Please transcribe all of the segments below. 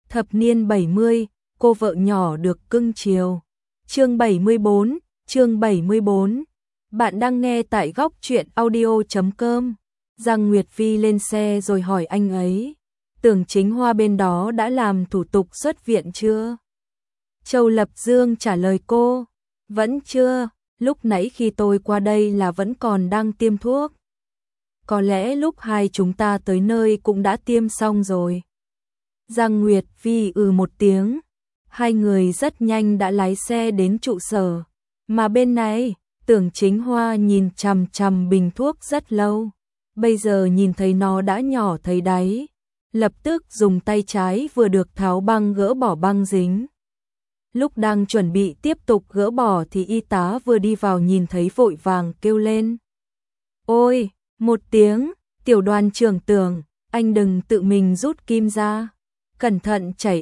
Thập niên 70, cô vợ nhỏ được cưng chiều. Chương 74, chương 74. Bạn đang nghe tại góc truyện audio.com. Giang Nguyệt Vi lên xe rồi hỏi anh ấy, Tưởng Chính Hoa bên đó đã làm thủ tục xuất viện chưa? Châu Lập Dương trả lời cô, vẫn chưa, lúc nãy khi tôi qua đây là vẫn còn đang tiêm thuốc. Có lẽ lúc hai chúng ta tới nơi cũng đã tiêm xong rồi. Giang Nguyệt Vi một tiếng. Hai người rất nhanh đã lái xe đến trụ sở. Mà bên này, Tưởng Chính Hoa nhìn chằm chằm bình thuốc rất lâu. Bây giờ nhìn thấy nó đã nhỏ thấy đáy. Lập tức dùng tay trái vừa được tháo băng gỡ bỏ băng dính. Lúc đang chuẩn bị tiếp tục gỡ bỏ thì y tá vừa đi vào nhìn thấy vội vàng kêu lên. Ôi, một tiếng, tiểu đoàn trưởng Tưởng, anh đừng tự mình rút kim ra. Cẩn thận chảy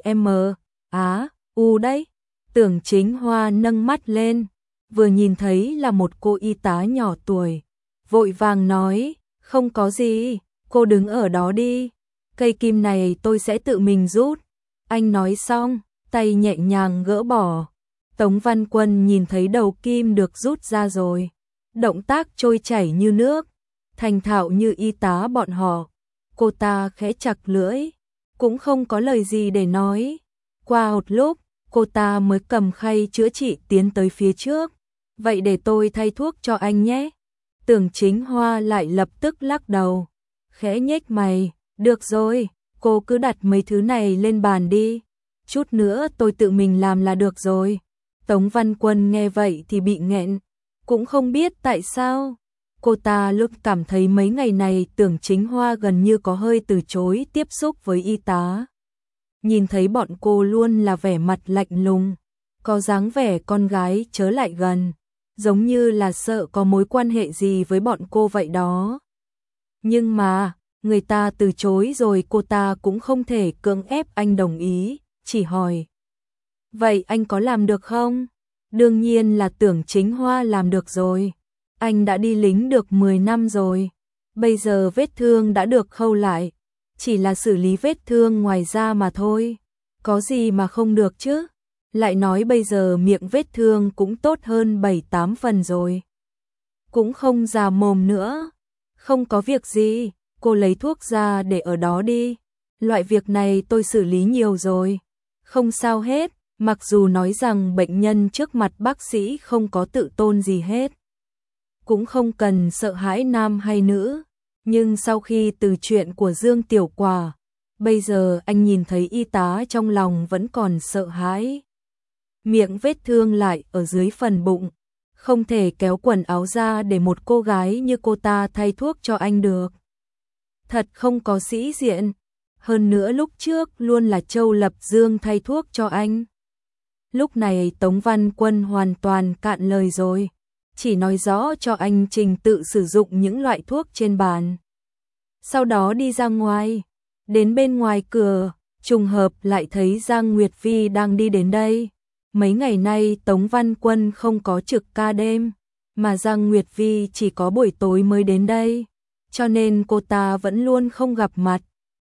u đấy. Tưởng Chính Hoa nâng mắt lên, vừa nhìn thấy là một cô y tá nhỏ tuổi. Vội vàng nói, không có gì, cô đứng ở đó đi. Cây kim này tôi sẽ tự mình rút. Anh nói xong, tay nhẹ nhàng gỡ bỏ. Tống Văn Quân nhìn thấy đầu kim được rút ra rồi. Động tác trôi chảy như nước, thành thạo như y tá bọn họ. Cô ta khẽ chặt lưỡi, cũng không có lời gì để nói. Qua một lúc, cô ta mới cầm khay chữa trị tiến tới phía trước. Vậy để tôi thay thuốc cho anh nhé. Tưởng Chính Hoa lại lập tức lắc đầu, khẽ nhếch mày, được rồi, cô cứ đặt mấy thứ này lên bàn đi. Chút nữa tôi tự mình làm là được rồi. Tống Văn Quân nghe vậy thì bị nghẹn, cũng không biết tại sao. Cô ta lúc cảm thấy mấy ngày này Tưởng Chính Hoa gần như có hơi từ chối tiếp xúc với y tá. Nhìn thấy bọn cô luôn là vẻ mặt lạnh lùng, có dáng vẻ con gái chớ lại gần, giống như là sợ có mối quan hệ gì với bọn cô vậy đó. Nhưng mà, người ta từ chối rồi cô ta cũng không thể cưỡng ép anh đồng ý, chỉ hỏi. Vậy anh có làm được không? Đương nhiên là Tưởng Chính Hoa làm được rồi. Anh đã đi lính được 10 năm rồi. Bây giờ vết thương đã được khâu lại. Chỉ là xử lý vết thương ngoài da mà thôi. Có gì mà không được chứ? Lại nói bây giờ miệng vết thương cũng tốt hơn 7-8 phần rồi. Cũng không già mồm nữa. Không có việc gì, cô lấy thuốc ra để ở đó đi. Loại việc này tôi xử lý nhiều rồi. Không sao hết, mặc dù nói rằng bệnh nhân trước mặt bác sĩ không có tự tôn gì hết. Cũng không cần sợ hãi nam hay nữ. Nhưng sau khi từ chuyện của Dương Tiểu Quả, bây giờ anh nhìn thấy y tá trong lòng vẫn còn sợ hãi. Miệng vết thương lại ở dưới phần bụng, không thể kéo quần áo ra để một cô gái như cô ta thay thuốc cho anh được. Thật không có sĩ diện. Hơn nữa lúc trước luôn là Châu Lập Dương thay thuốc cho anh. Lúc này Tống Văn Quân hoàn toàn cạn lời rồi. Chỉ nói rõ cho anh trình tự sử dụng những loại thuốc trên bàn. Sau đó đi ra ngoài. Đến bên ngoài cửa, trùng hợp lại thấy Giang Nguyệt Vi đang đi đến đây. Mấy ngày nay Tống Văn Quân không có trực ca đêm, mà Giang Nguyệt Vi chỉ có buổi tối mới đến đây. Cho nên cô ta vẫn luôn không gặp mặt.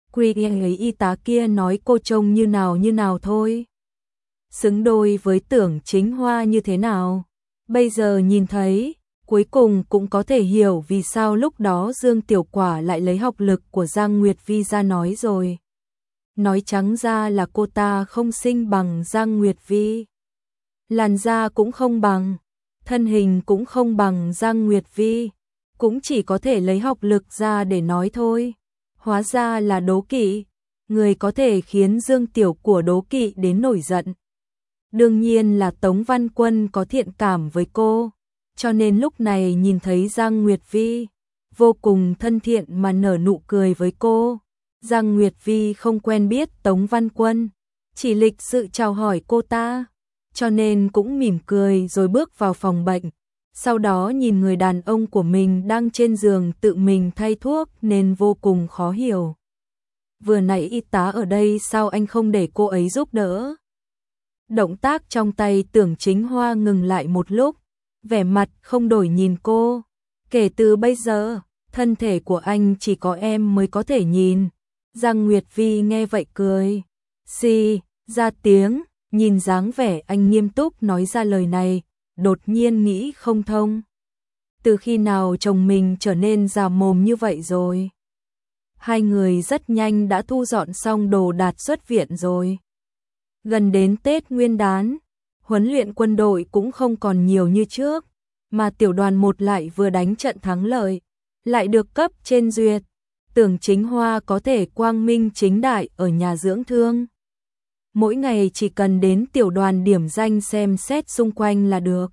Ấy y tá kia nói cô trông như nào thôi. Xứng đôi với Tưởng Chính Hoa như thế nào. Bây giờ nhìn thấy, cuối cùng cũng có thể hiểu vì sao lúc đó Dương Tiểu Quả lại lấy học lực của Giang Nguyệt Vi ra nói rồi. Nói trắng ra là cô ta không xinh bằng Giang Nguyệt Vi. Làn da cũng không bằng, thân hình cũng không bằng Giang Nguyệt Vi. Cũng chỉ có thể lấy học lực ra để nói thôi. Hóa ra là đố kỵ. Người có thể khiến Dương Tiểu Quả đố kỵ đến nổi giận. Đương nhiên là Tống Văn Quân có thiện cảm với cô, cho nên lúc này nhìn thấy Giang Nguyệt Vi, vô cùng thân thiện mà nở nụ cười với cô. Giang Nguyệt Vi không quen biết Tống Văn Quân, chỉ lịch sự chào hỏi cô ta, cho nên cũng mỉm cười rồi bước vào phòng bệnh. Sau đó nhìn người đàn ông của mình đang trên giường tự mình thay thuốc nên vô cùng khó hiểu. Vừa nãy y tá ở đây sao anh không để cô ấy giúp đỡ? Động tác trong tay Tưởng Chính Hoa ngừng lại một lúc, vẻ mặt không đổi nhìn cô. Kể từ bây giờ, thân thể của anh chỉ có em mới có thể nhìn. Giang Nguyệt Vi nghe vậy cười. xì ra tiếng, nhìn dáng vẻ anh nghiêm túc nói ra lời này, đột nhiên nghĩ không thông. Từ khi nào chồng mình trở nên già mồm như vậy rồi? Hai người rất nhanh đã thu dọn xong đồ đạc xuất viện rồi. Gần đến Tết Nguyên đán, huấn luyện quân đội cũng không còn nhiều như trước, mà tiểu đoàn 1 lại vừa đánh trận thắng lợi, lại được cấp trên duyệt. Tưởng Chính Hoa có thể quang minh chính đại ở nhà dưỡng thương. Mỗi ngày chỉ cần đến tiểu đoàn điểm danh xem xét xung quanh là được.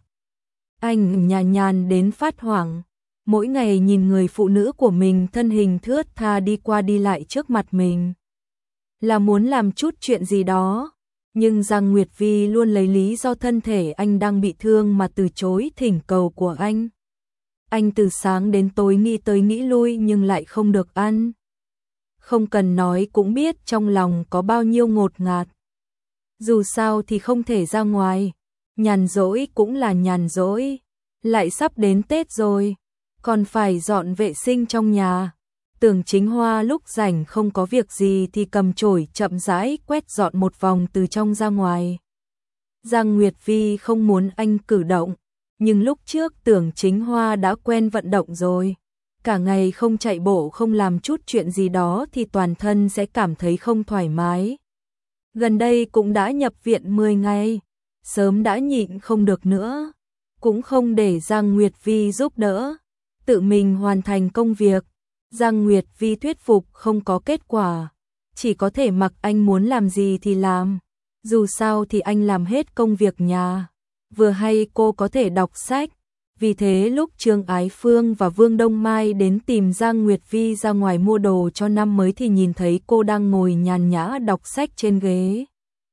Anh nhàn đến phát hoảng, mỗi ngày nhìn người phụ nữ của mình thân hình thướt tha đi qua đi lại trước mặt mình. Là muốn làm chút chuyện gì đó, nhưng Giang Nguyệt Vi luôn lấy lý do thân thể anh đang bị thương mà từ chối thỉnh cầu của anh. Anh từ sáng đến tối nghĩ tới nghĩ lui nhưng lại không được ăn. Không cần nói cũng biết trong lòng có bao nhiêu ngột ngạt. Dù sao thì không thể ra ngoài, nhàn rỗi cũng là nhàn rỗi, lại sắp đến Tết rồi, còn phải dọn vệ sinh trong nhà. Tưởng Chính Hoa lúc rảnh không có việc gì thì cầm chổi chậm rãi quét dọn một vòng từ trong ra ngoài. Giang Nguyệt Vi không muốn anh cử động, nhưng lúc trước Tưởng Chính Hoa đã quen vận động rồi. Cả ngày không chạy bộ không làm chút chuyện gì đó thì toàn thân sẽ cảm thấy không thoải mái. Gần đây cũng đã nhập viện 10 ngày, sớm đã nhịn không được nữa, cũng không để Giang Nguyệt Vi giúp đỡ, tự mình hoàn thành công việc. Giang Nguyệt Vi thuyết phục không có kết quả, chỉ có thể mặc anh muốn làm gì thì làm, dù sao thì anh làm hết công việc nhà, vừa hay cô có thể đọc sách. Vì thế lúc Trương Ái Phương và Vương Đông Mai đến tìm Giang Nguyệt Vi ra ngoài mua đồ cho năm mới thì nhìn thấy cô đang ngồi nhàn nhã đọc sách trên ghế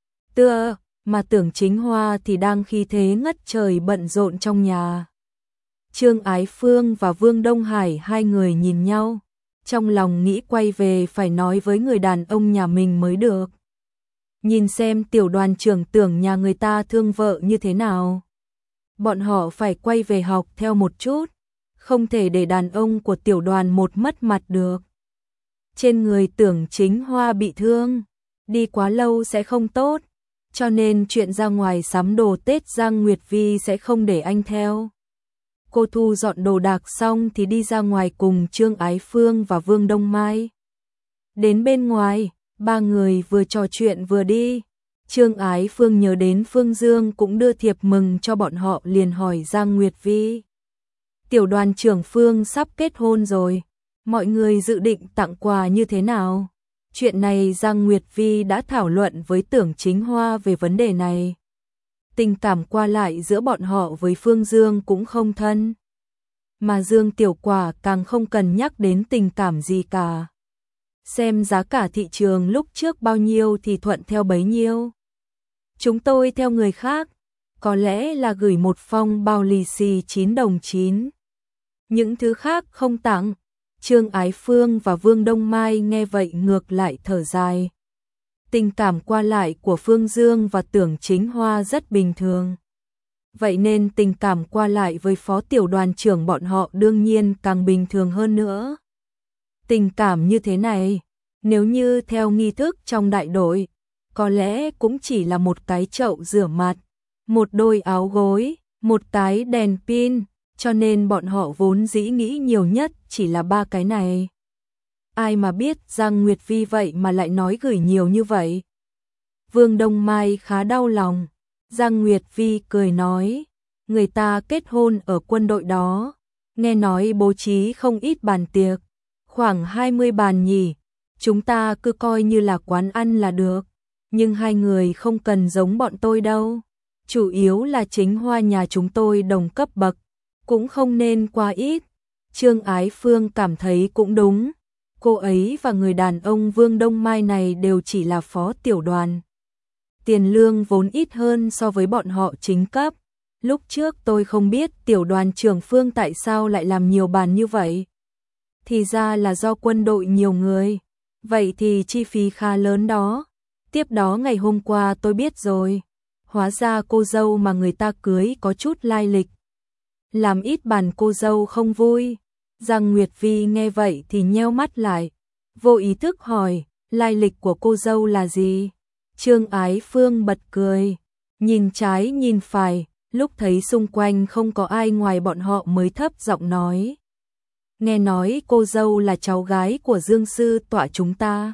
tựa, mà Tưởng Chính Hoa thì đang khí thế ngất trời bận rộn trong nhà. Trương Ái Phương và Vương Đông Hải hai người nhìn nhau, trong lòng nghĩ quay về phải nói với người đàn ông nhà mình mới được. Nhìn xem tiểu đoàn trưởng Tưởng nhà người ta thương vợ như thế nào. Bọn họ phải quay về học theo một chút, không thể để đàn ông của tiểu đoàn 1 mất mặt được. Trên người Tưởng Chính Hoa bị thương, đi quá lâu sẽ không tốt, cho nên chuyện ra ngoài sắm đồ Tết Giang Nguyệt Vi sẽ không để anh theo. Cô thu dọn đồ đạc xong thì đi ra ngoài cùng Trương Ái Phương và Vương Đông Mai. Đến bên ngoài, ba người vừa trò chuyện vừa đi. Trương Ái Phương nhớ đến Phương Dương cũng đưa thiệp mừng cho bọn họ liền hỏi Giang Nguyệt Vi. Tiểu đoàn trưởng Phương sắp kết hôn rồi, mọi người dự định tặng quà như thế nào? Chuyện này Giang Nguyệt Vi đã thảo luận với Tưởng Chính Hoa về vấn đề này. Tình cảm qua lại giữa bọn họ với Phương Dương cũng không thân. Mà Dương Tiểu Quả càng không cần nhắc đến tình cảm gì cả. Xem giá cả thị trường lúc trước bao nhiêu thì thuận theo bấy nhiêu. Chúng tôi theo người khác, có lẽ là gửi một phong bao lì xì 9 đồng 9. Những thứ khác không tặng. Trương Ái Phương và Vương Đông Mai nghe vậy ngược lại thở dài. Tình cảm qua lại của Phương Dương và Tưởng Chính Hoa rất bình thường. Vậy nên tình cảm qua lại với phó tiểu đoàn trưởng bọn họ đương nhiên càng bình thường hơn nữa. Tình cảm như thế này, nếu như theo nghi thức trong đại đội, có lẽ cũng chỉ là một cái chậu rửa mặt, một đôi áo gối, một cái đèn pin, cho nên bọn họ vốn dĩ nghĩ nhiều nhất chỉ là 3 cái này. Ai mà biết Giang Nguyệt Vi vậy mà lại nói gửi nhiều như vậy. Vương Đông Mai khá đau lòng. Giang Nguyệt Vi cười nói, người ta kết hôn ở quân đội đó, nghe nói bố trí không ít bàn tiệc, khoảng 20 bàn nhỉ, chúng ta cứ coi như là quán ăn là được, nhưng hai người không cần giống bọn tôi đâu, chủ yếu là Chính Hoa nhà chúng tôi đồng cấp bậc, cũng không nên quá ít. Trương Ái Phương cảm thấy cũng đúng, cô ấy và người đàn ông Vương Đông Mai này đều chỉ là phó tiểu đoàn. Tiền lương vốn ít hơn so với bọn họ chính cấp. Lúc trước tôi không biết tiểu đoàn trưởng Phương tại sao lại làm nhiều bàn như vậy. Thì ra là do quân đội nhiều người. Vậy thì chi phí khá lớn đó. Tiếp đó ngày hôm qua tôi biết rồi. Hóa ra cô dâu mà người ta cưới có chút lai lịch. Làm ít bàn cô dâu không vui. Giang Nguyệt Vi nghe vậy thì nheo mắt lại. Vô ý thức hỏi, lai lịch của cô dâu là gì? Trương Ái Phương bật cười, nhìn trái nhìn phải, lúc thấy xung quanh không có ai ngoài bọn họ mới thấp giọng nói. Nghe nói cô dâu là cháu gái của Dương sư tọa chúng ta.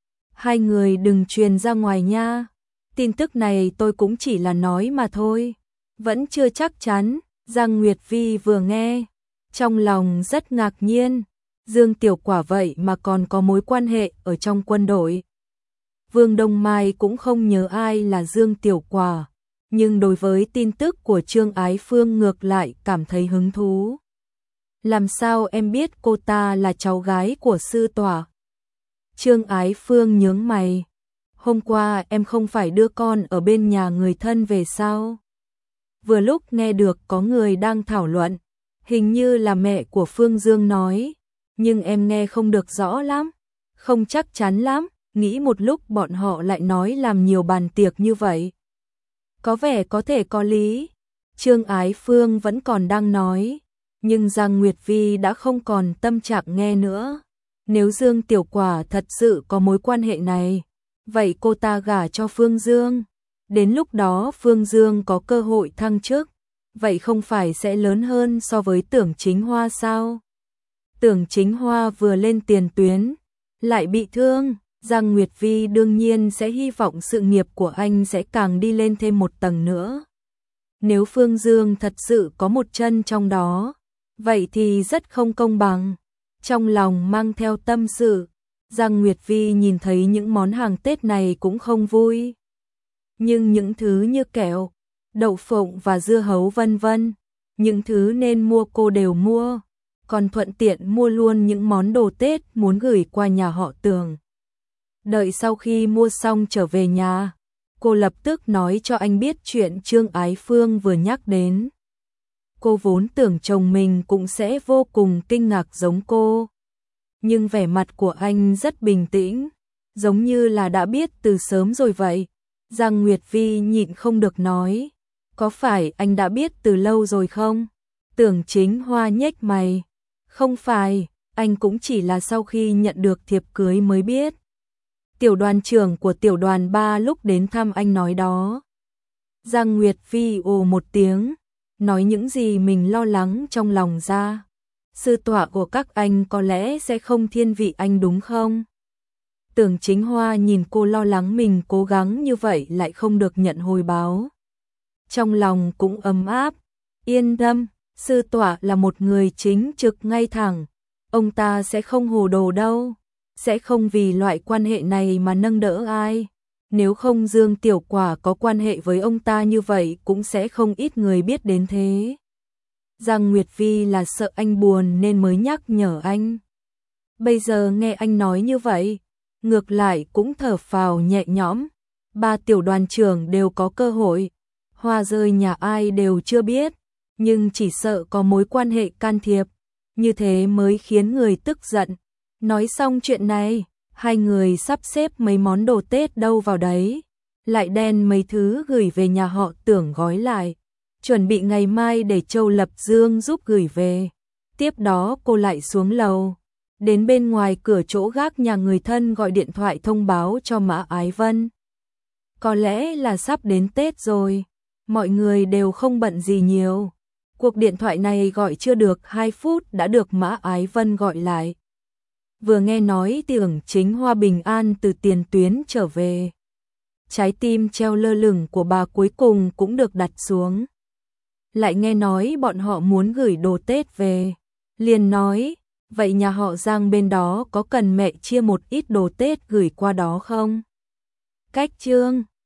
Hai người đừng truyền ra ngoài nha. Tin tức này tôi cũng chỉ là nói mà thôi. Vẫn chưa chắc chắn. Giang Nguyệt Vi vừa nghe, trong lòng rất ngạc nhiên. Dương Tiểu Quả vậy mà còn có mối quan hệ ở trong quân đội. Vương Đông Mai cũng không nhớ ai là Dương Tiểu Quả, nhưng đối với tin tức của Trương Ái Phương ngược lại cảm thấy hứng thú. Làm sao em biết cô ta là cháu gái của sư tọa? Trương Ái Phương nhướng mày. Hôm qua em không phải đưa con ở bên nhà người thân về sao? Vừa lúc nghe được có người đang thảo luận, hình như là mẹ của Phương Dương nói, nhưng em nghe không được rõ lắm, không chắc chắn lắm, nghĩ một lúc bọn họ lại nói làm nhiều bàn tiệc như vậy. Có vẻ có thể có lý. Trương Ái Phương vẫn còn đang nói, nhưng Giang Nguyệt Vi đã không còn tâm trạng nghe nữa. Nếu Dương Tiểu Quả thật sự có mối quan hệ này, vậy cô ta gả cho Phương Dương. Đến lúc đó Phương Dương có cơ hội thăng chức, vậy không phải sẽ lớn hơn so với Tưởng Chính Hoa sao? Tưởng Chính Hoa vừa lên tiền tuyến, lại bị thương, Giang Nguyệt Vi đương nhiên sẽ hy vọng sự nghiệp của anh sẽ càng đi lên thêm một tầng nữa. Nếu Phương Dương thật sự có một chân trong đó, vậy thì rất không công bằng. Trong lòng mang theo tâm sự, Giang Nguyệt Vi nhìn thấy những món hàng Tết này cũng không vui. Nhưng những thứ như kẹo, đậu phộng và dưa hấu vân vân, những thứ nên mua cô đều mua, còn thuận tiện mua luôn những món đồ Tết muốn gửi qua nhà họ Tưởng. Đợi sau khi mua xong trở về nhà, cô lập tức nói cho anh biết chuyện Trương Ái Phương vừa nhắc đến. Cô vốn tưởng chồng mình cũng sẽ vô cùng kinh ngạc giống cô, nhưng vẻ mặt của anh rất bình tĩnh, giống như là đã biết từ sớm rồi vậy. Giang Nguyệt Vi nhịn không được nói, có phải anh đã biết từ lâu rồi không? Tưởng Chính Hoa nhếch mày, không phải, anh cũng chỉ là sau khi nhận được thiệp cưới mới biết. Tiểu đoàn trưởng của tiểu đoàn 3 lúc đến thăm anh nói đó. Giang Nguyệt Vi ồ một tiếng, nói những gì mình lo lắng trong lòng ra. Sư tọa của các anh có lẽ sẽ không thiên vị anh đúng không? Tưởng Chính Hoa nhìn cô lo lắng mình cố gắng như vậy lại không được nhận hồi báo. Trong lòng cũng ấm áp, yên tâm, sư tọa là một người chính trực ngay thẳng, ông ta sẽ không hồ đồ đâu, sẽ không vì loại quan hệ này mà nâng đỡ ai. Nếu không Dương Tiểu Quả có quan hệ với ông ta như vậy cũng sẽ không ít người biết đến thế. Giang Nguyệt Vi là sợ anh buồn nên mới nhắc nhở anh. Bây giờ nghe anh nói như vậy, ngược lại cũng thở phào nhẹ nhõm. 3 tiểu đoàn trưởng đều có cơ hội, hoa rơi nhà ai đều chưa biết, nhưng chỉ sợ có mối quan hệ can thiệp, như thế mới khiến người tức giận. Nói xong chuyện này, hai người sắp xếp mấy món đồ Tết đâu vào đấy, lại đen mấy thứ gửi về nhà họ Tưởng gói lại, chuẩn bị ngày mai để Châu Lập Dương giúp gửi về. Tiếp đó cô lại xuống lầu, đến bên ngoài cửa chỗ gác nhà người thân gọi điện thoại thông báo cho Mã Ái Vân. Có lẽ là sắp đến Tết rồi, mọi người đều không bận gì nhiều. Cuộc điện thoại này gọi chưa được 2 phút đã được Mã Ái Vân gọi lại. Vừa nghe nói Tưởng Chính Hoa bình an từ tiền tuyến trở về, trái tim treo lơ lửng của bà cuối cùng cũng được đặt xuống. Lại nghe nói bọn họ muốn gửi đồ Tết về, liền nói, vậy nhà họ Giang bên đó có cần mẹ chia một ít đồ Tết gửi qua đó không? Cách Trương